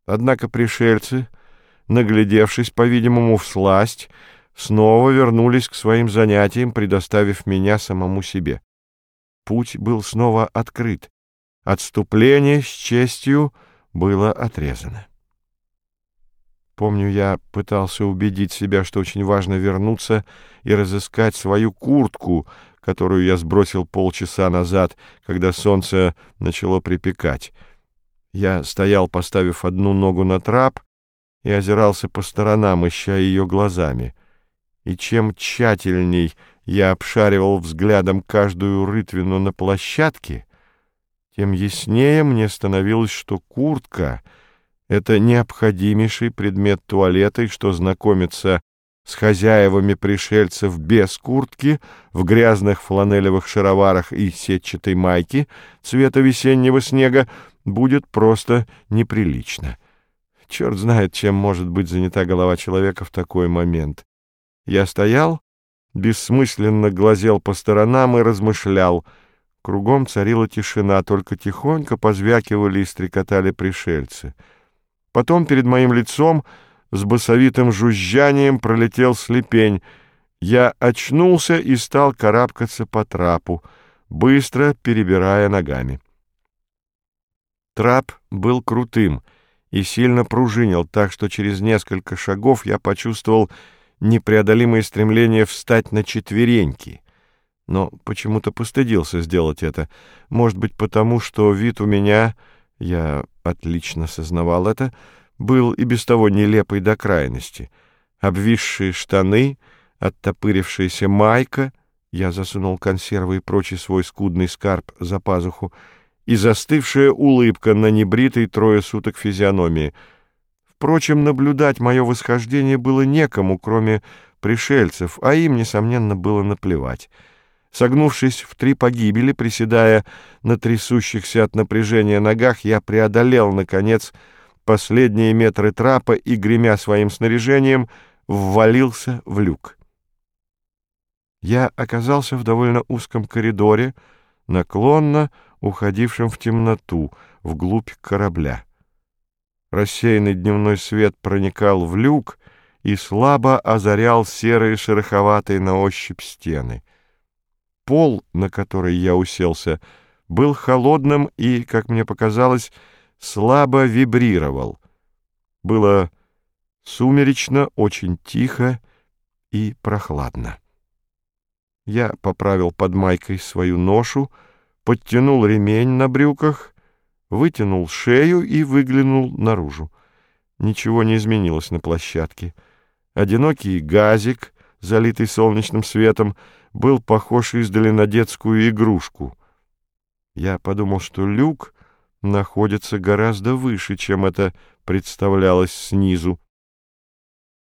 Однако пришельцы, наглядевшись, по-видимому, всласть, снова вернулись к своим занятиям, предоставив меня самому себе. Путь был снова открыт. Отступление с честью было отрезано. Помню, я пытался убедить себя, что очень важно вернуться и разыскать свою куртку, которую я сбросил полчаса назад, когда солнце начало припекать. Я стоял, поставив одну ногу на трап, и озирался по сторонам, ища ее глазами. И чем тщательней я обшаривал взглядом каждую рытвину на площадке, тем яснее мне становилось, что куртка — это необходимейший предмет туалета, и что знакомиться с хозяевами пришельцев без куртки, в грязных фланелевых шароварах и сетчатой майке цвета весеннего снега будет просто неприлично. Черт знает, чем может быть занята голова человека в такой момент. Я стоял, бессмысленно глазел по сторонам и размышлял. Кругом царила тишина, только тихонько позвякивали и стрекотали пришельцы. Потом перед моим лицом с басовитым жужжанием пролетел слепень. Я очнулся и стал карабкаться по трапу, быстро перебирая ногами. Трап был крутым и сильно пружинил, так что через несколько шагов я почувствовал непреодолимое стремление встать на четвереньки. Но почему-то постыдился сделать это. Может быть, потому что вид у меня, я отлично сознавал это, был и без того нелепый до крайности. Обвисшие штаны, оттопырившаяся майка, я засунул консервы и прочий свой скудный скарб за пазуху, и застывшая улыбка на небритой трое суток физиономии. Впрочем, наблюдать мое восхождение было некому, кроме пришельцев, а им, несомненно, было наплевать. Согнувшись в 3 погибели, приседая на трясущихся от напряжения ногах, я преодолел, наконец, последние метры трапа и, гремя своим снаряжением, ввалился в люк. Я оказался в довольно узком коридоре, наклонно уходившем в темноту, вглубь корабля. Рассеянный дневной свет проникал в люк и слабо озарял серые шероховатые на ощупь стены. Пол, на который я уселся, был холодным и, как мне показалось, слабо вибрировал. Было сумеречно, очень тихо и прохладно. Я поправил под майкой свою ношу, подтянул ремень на брюках, вытянул шею и выглянул наружу. Ничего не изменилось на площадке. Одинокий газик, залитый солнечным светом, был похож издали на детскую игрушку. Я подумал, что люк находится гораздо выше, чем это представлялось снизу.